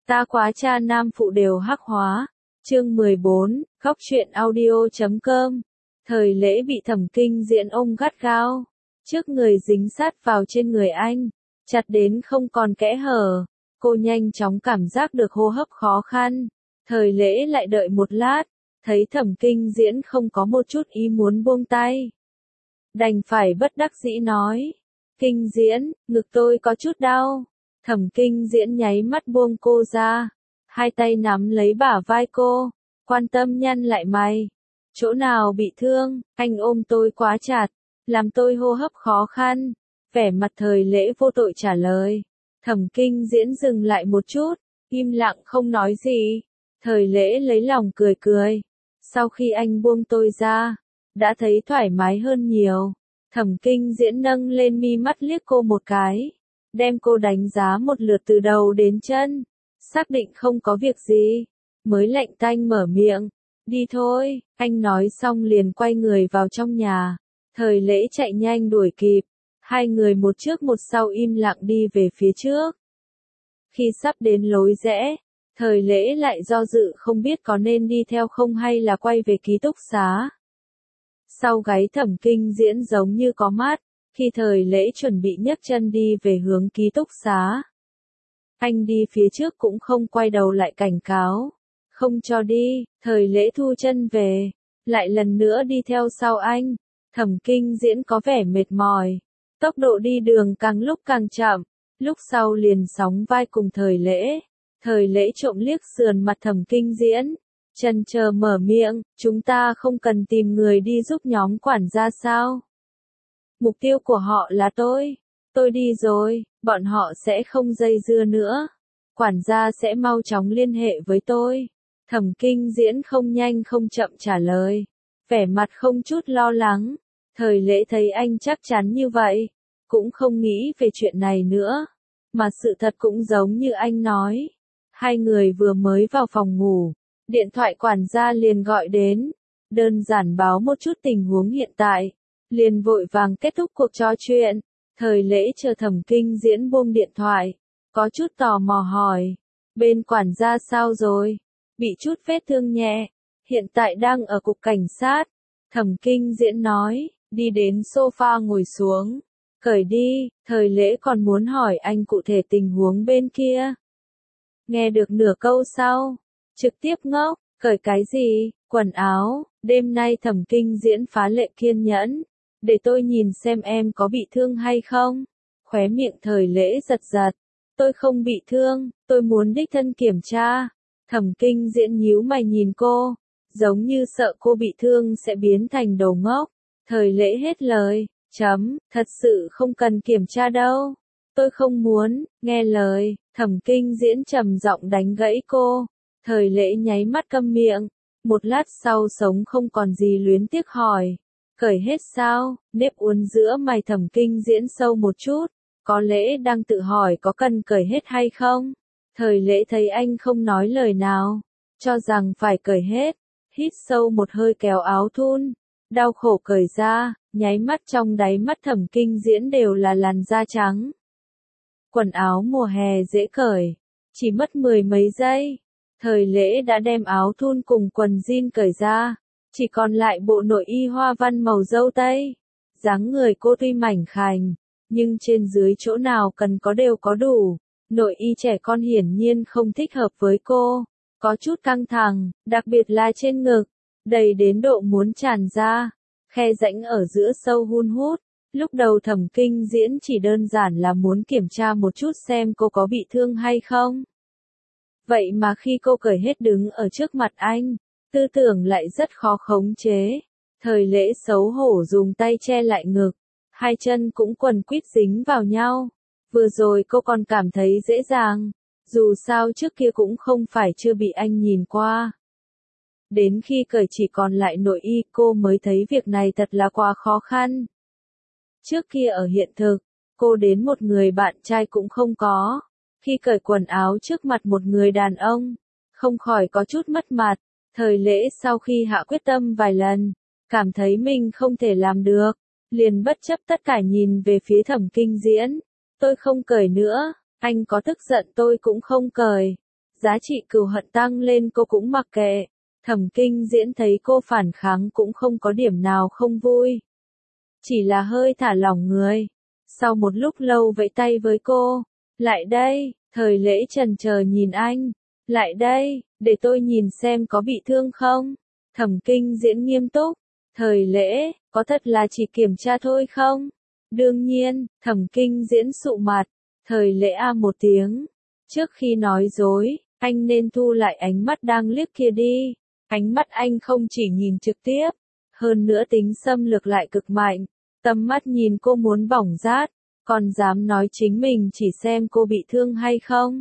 Ta quá cha nam phụ đều hắc hóa. Chương 14, Góc truyện audio.com. Thời lễ bị Thẩm Kinh Diễn ôm gắt gao, trước người dính sát vào trên người anh, chặt đến không còn kẽ hở. Cô nhanh chóng cảm giác được hô hấp khó khăn. Thời lễ lại đợi một lát, thấy Thẩm Kinh Diễn không có một chút ý muốn buông tay. Đành phải bất đắc dĩ nói, Kinh Diễn, ngực tôi có chút đau. Thẩm Kinh Diễn nháy mắt buông cô ra, hai tay nắm lấy bả vai cô, quan tâm nhăn lại mày. Chỗ nào bị thương, anh ôm tôi quá chặt, làm tôi hô hấp khó khăn. Vẻ mặt Thời lễ vô tội trả lời. Thẩm Kinh Diễn dừng lại một chút, im lặng không nói gì. Thời lễ lấy lòng cười cười. Sau khi anh buông tôi ra, đã thấy thoải mái hơn nhiều. Thẩm Kinh Diễn nâng lên mi mắt liếc cô một cái, đem cô đánh giá một lượt từ đầu đến chân, xác định không có việc gì, mới lạnh tanh mở miệng, đi thôi. Anh nói xong liền quay người vào trong nhà. Thời lễ chạy nhanh đuổi kịp, hai người một trước một sau im lặng đi về phía trước. Khi sắp đến lối rẽ, Thời lễ lại do dự không biết có nên đi theo không hay là quay về ký túc xá. Sau gáy Thẩm Kinh Diễn giống như có mắt, khi Thời lễ chuẩn bị nhấc chân đi về hướng ký túc xá. Anh đi phía trước cũng không quay đầu lại cảnh cáo, không cho đi. Thời lễ thu chân về, lại lần nữa đi theo sau anh. Thẩm Kinh Diễn có vẻ mệt mỏi, tốc độ đi đường càng lúc càng chậm, lúc sau liền sóng vai cùng Thời lễ. Thời lễ trộm liếc sườn mặt Thẩm Kinh Diễn, chần chờ mở miệng, chúng ta không cần tìm người đi giúp nhóm quản gia sao? Mục tiêu của họ là tôi đi rồi, bọn họ sẽ không dây dưa nữa. Quản gia sẽ mau chóng liên hệ với tôi. Thẩm Kinh Diễn không nhanh không chậm trả lời, vẻ mặt không chút lo lắng. Thời lễ thấy anh chắc chắn như vậy, cũng không nghĩ về chuyện này nữa. Mà sự thật cũng giống như anh nói. Hai người vừa mới vào phòng ngủ, điện thoại quản gia liền gọi đến, đơn giản báo một chút tình huống hiện tại, liền vội vàng kết thúc cuộc trò chuyện. Thời lễ chờ Thẩm Kinh Diễn buông điện thoại, có chút tò mò hỏi, bên quản gia sao rồi? Bị chút vết thương nhẹ, hiện tại đang ở cục cảnh sát. Thẩm Kinh Diễn nói, đi đến sofa ngồi xuống, cởi đi. Thời lễ còn muốn hỏi anh cụ thể tình huống bên kia. Nghe được nửa câu sau, trực tiếp ngốc, cởi cái gì, quần áo. Đêm nay Thẩm Kinh Diễn phá lệ kiên nhẫn, để tôi nhìn xem em có bị thương hay không. Khóe miệng Thời lễ giật giật, tôi không bị thương, tôi muốn đích thân kiểm tra. Thẩm Kinh Diễn nhíu mày nhìn cô, giống như sợ cô bị thương sẽ biến thành đồ ngốc. Thời lễ hết lời, thật sự không cần kiểm tra đâu. Tôi không muốn, nghe lời. Thẩm Kinh Diễn trầm giọng đánh gãy cô. Thời lễ nháy mắt câm miệng, một lát sau sống không còn gì luyến tiếc hỏi, cởi hết sao? Nếp uốn giữa mày Thẩm Kinh Diễn sâu một chút, có lẽ đang tự hỏi có cần cởi hết hay không. Thời lễ thấy anh không nói lời nào, cho rằng phải cởi hết, hít sâu một hơi kéo áo thun, đau khổ cởi ra, nháy mắt trong đáy mắt Thẩm Kinh Diễn đều là làn da trắng. Quần áo mùa hè dễ cởi, chỉ mất mười mấy giây. Thời lễ đã đem áo thun cùng quần jean cởi ra, chỉ còn lại bộ nội y hoa văn màu dâu tây. Dáng người cô tuy mảnh khảnh, nhưng trên dưới chỗ nào cần có đều có đủ. Nội y trẻ con hiển nhiên không thích hợp với cô, có chút căng thẳng, đặc biệt là trên ngực, đầy đến độ muốn tràn ra, khe rãnh ở giữa sâu hun hút. Lúc đầu Thẩm Kinh Diễn chỉ đơn giản là muốn kiểm tra một chút xem cô có bị thương hay không. Vậy mà khi cô cởi hết đứng ở trước mặt anh, tư tưởng lại rất khó khống chế. Thời lễ xấu hổ dùng tay che lại ngực, hai chân cũng quần quýt dính vào nhau. Vừa rồi cô còn cảm thấy dễ dàng, dù sao trước kia cũng không phải chưa bị anh nhìn qua. Đến khi cởi chỉ còn lại nội y cô mới thấy việc này thật là quá khó khăn. Trước kia ở hiện thực, cô đến một người bạn trai cũng không có. Khi cởi quần áo trước mặt một người đàn ông, không khỏi có chút mất mặt. Thời lễ sau khi hạ quyết tâm vài lần, cảm thấy mình không thể làm được, liền bất chấp tất cả nhìn về phía Thẩm Kinh Diễn. Tôi không cởi nữa, anh có tức giận tôi cũng không cởi. giá trị cừu hận tăng lên cô cũng mặc kệ. Thẩm Kinh Diễn thấy cô phản kháng cũng không có điểm nào không vui. Chỉ là hơi thả lỏng người. Sau một lúc lâu vẫy tay với cô. Lại đây, Thời Lễ chần chờ nhìn anh. Lại đây, để tôi nhìn xem có bị thương không? Thẩm Kinh Diễn nghiêm túc. Thời Lễ, có thật là chỉ kiểm tra thôi không? Đương nhiên, Thẩm Kinh Diễn sụ mặt. Thời Lễ một tiếng. Trước khi nói dối, anh nên thu lại ánh mắt đang liếc kia đi. Ánh mắt anh không chỉ nhìn trực tiếp, hơn nữa tính xâm lược lại cực mạnh. Tầm mắt nhìn cô muốn bỏng rát, còn dám nói chính mình chỉ xem cô bị thương hay không.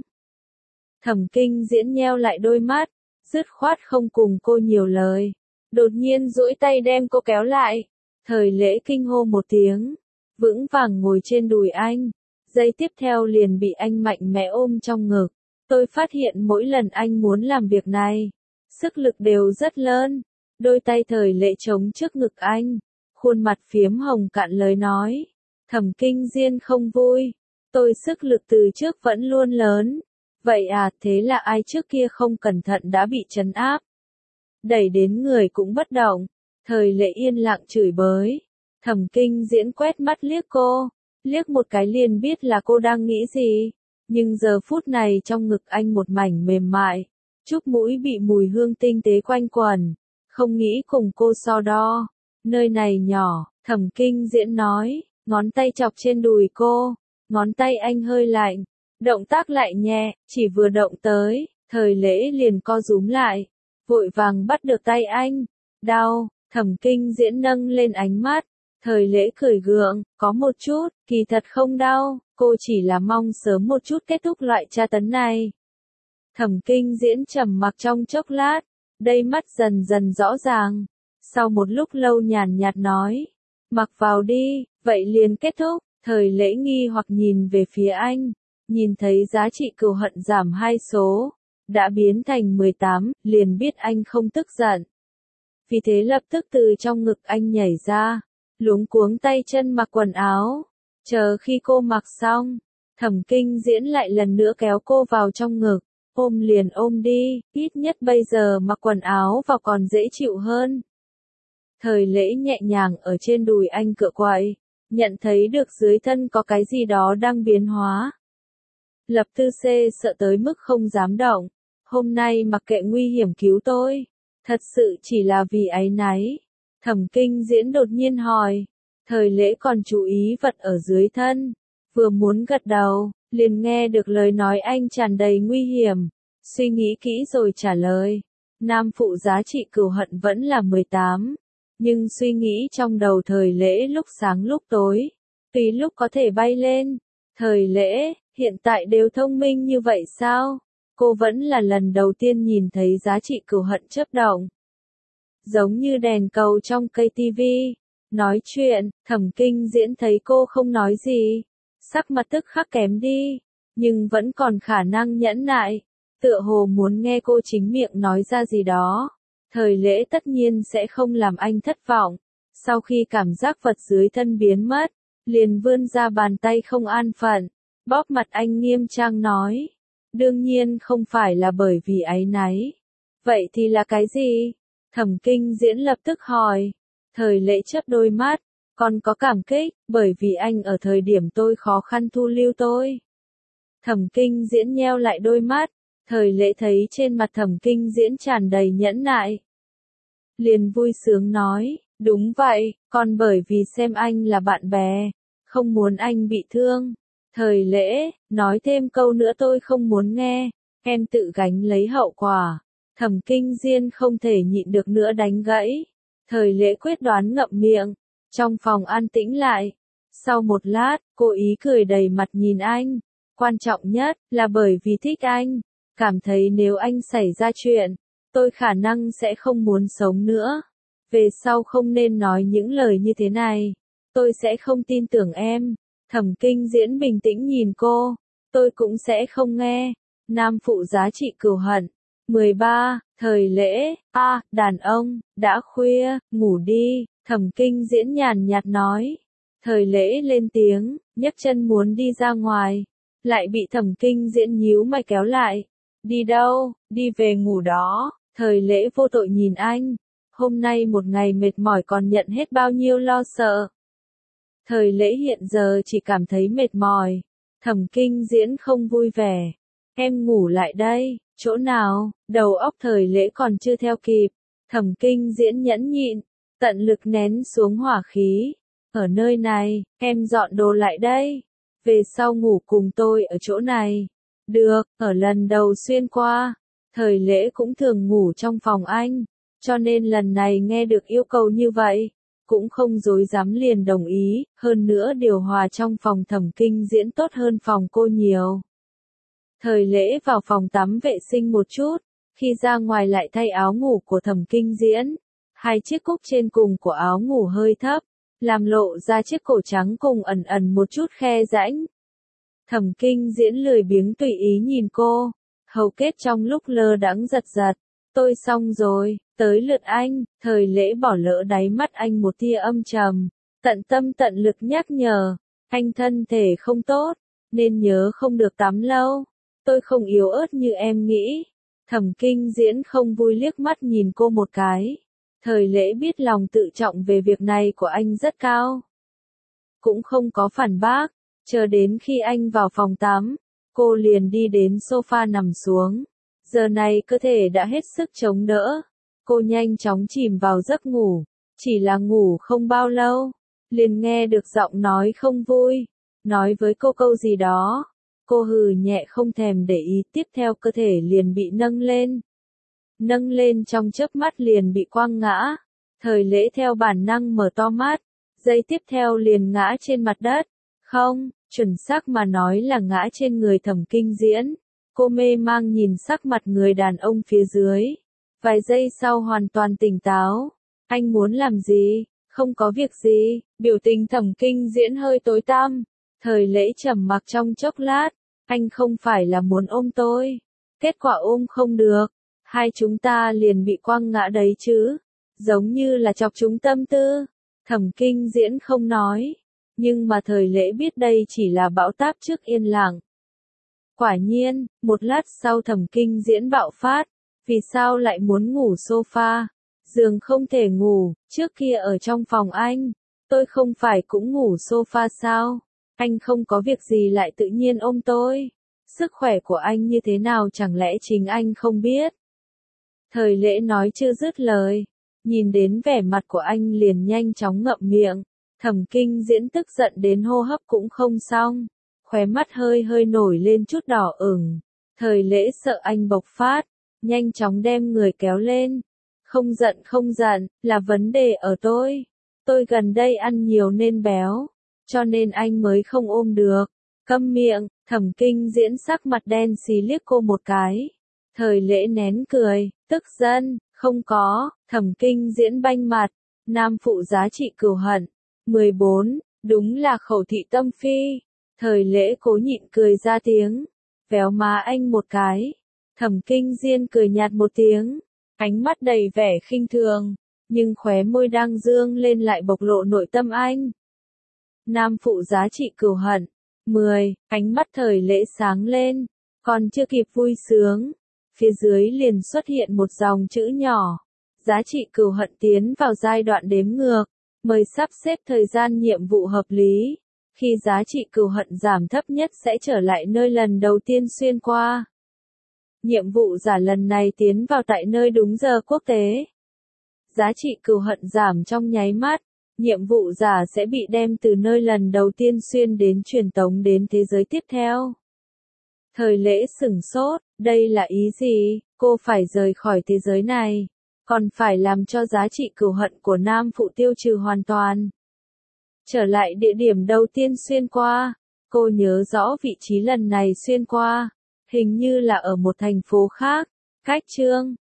Thẩm Kinh Diễn nheo lại đôi mắt, dứt khoát không cùng cô nhiều lời. Đột nhiên duỗi tay đem cô kéo lại. Thời Lễ kinh hô một tiếng, vững vàng ngồi trên đùi anh. Giây tiếp theo liền bị anh mạnh mẽ ôm trong ngực. Tôi phát hiện mỗi lần anh muốn làm việc này, sức lực đều rất lớn. Đôi tay Thời Lễ chống trước ngực anh, khuôn mặt phiếm hồng cạn lời nói. Thẩm Kinh Diễn không vui. Tôi sức lực từ trước vẫn luôn lớn. Vậy à, thế là ai trước kia không cẩn thận đã bị trấn áp. Đẩy đến người cũng bất động. Thời Lễ yên lặng chửi bới. Thẩm Kinh Diễn quét mắt liếc cô. Liếc một cái liền biết là cô đang nghĩ gì. Nhưng giờ phút này trong ngực anh một mảnh mềm mại. Chúc mũi bị mùi hương tinh tế quanh quẩn. Không nghĩ cùng cô so đo. Nơi này nhỏ, Thẩm Kinh Diễn nói. Ngón tay chọc trên đùi cô. Ngón tay anh hơi lạnh. Động tác lại nhẹ, chỉ vừa động tới. Thời Lễ liền co rúm lại. Vội vàng bắt được tay anh. Đau, Thẩm Kinh Diễn nâng lên ánh mắt. Thời Lễ cười gượng, có một chút, kỳ thật không đau, cô chỉ là mong sớm một chút kết thúc loại tra tấn này. Thẩm Kinh Diễn trầm mặc trong chốc lát, đôi mắt dần dần rõ ràng. Sau một lúc lâu nhàn nhạt nói, mặc vào đi, vậy liền kết thúc. Thời Lễ nghi hoặc nhìn về phía anh, nhìn thấy giá trị cừu hận giảm 2 số, đã biến thành 18, liền biết anh không tức giận. Vì thế lập tức từ trong ngực anh nhảy ra. Luống cuống tay chân mặc quần áo. Chờ khi cô mặc xong, Thẩm Kinh Diễn lại lần nữa kéo cô vào trong ngực. Ôm liền ôm đi, ít nhất bây giờ mặc quần áo vào còn dễ chịu hơn. Thời Lễ nhẹ nhàng ở trên đùi anh cựa quậy, nhận thấy được dưới thân có cái gì đó đang biến hóa. Lập Tư Xê sợ tới mức không dám động. Hôm nay mặc kệ nguy hiểm cứu tôi. Thật sự chỉ là vì áy náy. Thẩm Kinh Diễn đột nhiên hỏi. Thời Lễ còn chú ý vật ở dưới thân. Vừa muốn gật đầu, liền nghe được lời nói anh tràn đầy nguy hiểm. Suy nghĩ kỹ rồi trả lời. Nam phụ giá trị cừu hận vẫn là 18. Nhưng suy nghĩ trong đầu Thời Lễ lúc sáng lúc tối. Tùy lúc có thể bay lên. Thời Lễ, hiện tại đều thông minh như vậy sao? Cô vẫn là lần đầu tiên nhìn thấy giá trị cừu hận chớp động. Giống như đèn cầu trong cây tivi. Nói chuyện, Thẩm Kinh Diễn thấy cô không nói gì. Sắc mặt tức khắc kém đi. Nhưng vẫn còn khả năng nhẫn nại. Tựa hồ muốn nghe cô chính miệng nói ra gì đó. Thời Lễ tất nhiên sẽ không làm anh thất vọng. Sau khi cảm giác vật dưới thân biến mất, liền vươn ra bàn tay không an phận. Bóp mặt anh nghiêm trang nói. Đương nhiên không phải là bởi vì áy náy. Vậy thì là cái gì? Thẩm Kinh Diễn lập tức hỏi. Thời Lễ chớp đôi mắt. Còn có cảm kích, bởi vì anh ở thời điểm tôi khó khăn thu lưu tôi. Thẩm Kinh Diễn nheo lại đôi mắt. Thời Lễ thấy trên mặt Thẩm Kinh Diễn tràn đầy nhẫn nại. Liền vui sướng nói, đúng vậy, còn bởi vì xem anh là bạn bè, không muốn anh bị thương. Thời Lễ, nói thêm câu nữa tôi không muốn nghe, em tự gánh lấy hậu quả. Thẩm Kinh Diễn không thể nhịn được nữa đánh gãy. Thời Lễ quyết đoán ngậm miệng. Trong phòng an tĩnh lại. Sau một lát, cô ý cười đầy mặt nhìn anh. Quan trọng nhất là bởi vì thích anh. Cảm thấy nếu anh xảy ra chuyện, tôi khả năng sẽ không muốn sống nữa. Về sau không nên nói những lời như thế này. Tôi sẽ không tin tưởng em. Thẩm Kinh Diễn bình tĩnh nhìn cô. Tôi cũng sẽ không nghe. Nam phụ giá trị cừu hận. 13. Thời Lễ. Đàn ông, đã khuya, ngủ đi. Thẩm Kinh Diễn nhàn nhạt nói. Thời Lễ lên tiếng, nhấc chân muốn đi ra ngoài. Lại bị Thẩm Kinh Diễn nhíu mày kéo lại. Đi đâu? Đi về ngủ đó. Thời Lễ vô tội nhìn anh. Hôm nay một ngày mệt mỏi còn nhận hết bao nhiêu lo sợ. Thời Lễ hiện giờ chỉ cảm thấy mệt mỏi. Thẩm Kinh Diễn không vui vẻ. Em ngủ lại đây. Chỗ nào? Đầu óc Thời Lễ còn chưa theo kịp. Thẩm Kinh Diễn nhẫn nhịn, tận lực nén xuống hỏa khí. Ở nơi này, em dọn đồ lại đây. Về sau ngủ cùng tôi ở chỗ này. Được, ở lần đầu xuyên qua, Thời Lễ cũng thường ngủ trong phòng anh. Cho nên lần này nghe được yêu cầu như vậy, cũng không dối dám liền đồng ý. Hơn nữa điều hòa trong phòng Thẩm Kinh Diễn tốt hơn phòng cô nhiều. Thời Lễ vào phòng tắm vệ sinh một chút. Khi ra ngoài lại thay áo ngủ của Thẩm Kinh Diễn. Hai chiếc cúc trên cùng của áo ngủ hơi thấp, làm lộ ra chiếc cổ trắng cùng ẩn ẩn một chút khe rãnh. Thẩm Kinh Diễn lười biếng tùy ý nhìn cô, hầu kết trong lúc lơ đãng giật giật. Tôi xong rồi, tới lượt anh. Thời Lễ bỏ lỡ đáy mắt anh một tia âm trầm, tận tâm tận lực nhắc nhở, anh thân thể không tốt, nên nhớ không được tắm lâu. Tôi không yếu ớt như em nghĩ. Thẩm Kinh Diễn không vui liếc mắt nhìn cô một cái. Thời Lễ biết lòng tự trọng về việc này của anh rất cao. Cũng không có phản bác, chờ đến khi anh vào phòng tắm, cô liền đi đến sofa nằm xuống. Giờ này cơ thể đã hết sức chống đỡ. Cô nhanh chóng chìm vào giấc ngủ. Chỉ là ngủ không bao lâu, liền nghe được giọng nói không vui. Nói với cô câu gì đó. Cô hừ nhẹ không thèm để ý, tiếp theo cơ thể liền bị nâng lên. Nâng lên trong chớp mắt liền bị quăng ngã. Thời Lễ theo bản năng mở to mắt, giây tiếp theo liền ngã trên mặt đất. Không, chuẩn xác mà nói là ngã trên người Thẩm Kinh Diễn. Cô mê mang nhìn sắc mặt người đàn ông phía dưới. Vài giây sau hoàn toàn tỉnh táo. Anh muốn làm gì? Không có việc gì. Biểu tình Thẩm Kinh Diễn hơi tối tăm. Thời Lễ trầm mặc trong chốc lát. Anh không phải là muốn ôm tôi. Kết quả ôm không được. Hai chúng ta liền bị quăng ngã đấy chứ. Giống như là chọc chúng tâm tư. Thẩm Kinh Diễn không nói. Nhưng mà Thời Lễ biết đây chỉ là bão táp trước yên lặng. Quả nhiên, một lát sau Thẩm Kinh Diễn bạo phát. Vì sao lại muốn ngủ sofa? Giường không thể ngủ, trước kia ở trong phòng anh. Tôi không phải cũng ngủ sofa sao? Anh không có việc gì lại tự nhiên ôm tôi. Sức khỏe của anh như thế nào chẳng lẽ chính anh không biết? Thời Lễ nói chưa dứt lời. Nhìn đến vẻ mặt của anh liền nhanh chóng ngậm miệng. Thẩm Kinh Diễn tức giận đến hô hấp cũng không xong. Khóe mắt hơi hơi nổi lên chút đỏ ửng. Thời Lễ sợ anh bộc phát. Nhanh chóng đem người kéo lên. Không giận, là vấn đề ở tôi. Tôi gần đây ăn nhiều nên béo. Cho nên anh mới không ôm được. Câm miệng. Thẩm Kinh Diễn sắc mặt đen xì liếc cô một cái. Thời Lễ nén cười, tức giận, không có. Thẩm Kinh Diễn banh mặt. Nam phụ giá trị cừu hận. 14. Đúng là khẩu thị tâm phi. Thời Lễ cố nhịn cười ra tiếng. Véo má anh một cái. Thẩm Kinh Diễn cười nhạt một tiếng. Ánh mắt đầy vẻ khinh thường. Nhưng khóe môi đang dương lên lại bộc lộ nội tâm anh. Nam phụ giá trị cừu hận. 10. Ánh mắt Thời Lễ sáng lên. Còn chưa kịp vui sướng. Phía dưới liền xuất hiện một dòng chữ nhỏ. Giá trị cừu hận tiến vào giai đoạn đếm ngược. Mời sắp xếp thời gian nhiệm vụ hợp lý. Khi giá trị cừu hận giảm thấp nhất sẽ trở lại nơi lần đầu tiên xuyên qua. Nhiệm vụ giả lần này tiến vào tại nơi đúng giờ quốc tế. Giá trị cừu hận giảm trong nháy mắt. Nhiệm vụ giả sẽ bị đem từ nơi lần đầu tiên xuyên đến truyền tống đến thế giới tiếp theo. Thời Lễ sửng sốt, đây là ý gì? Cô phải rời khỏi thế giới này. Còn phải làm cho giá trị cừu hận của nam phụ tiêu trừ hoàn toàn. Trở lại địa điểm đầu tiên xuyên qua. Cô nhớ rõ vị trí lần này xuyên qua. Hình như là ở một thành phố khác. Cách chương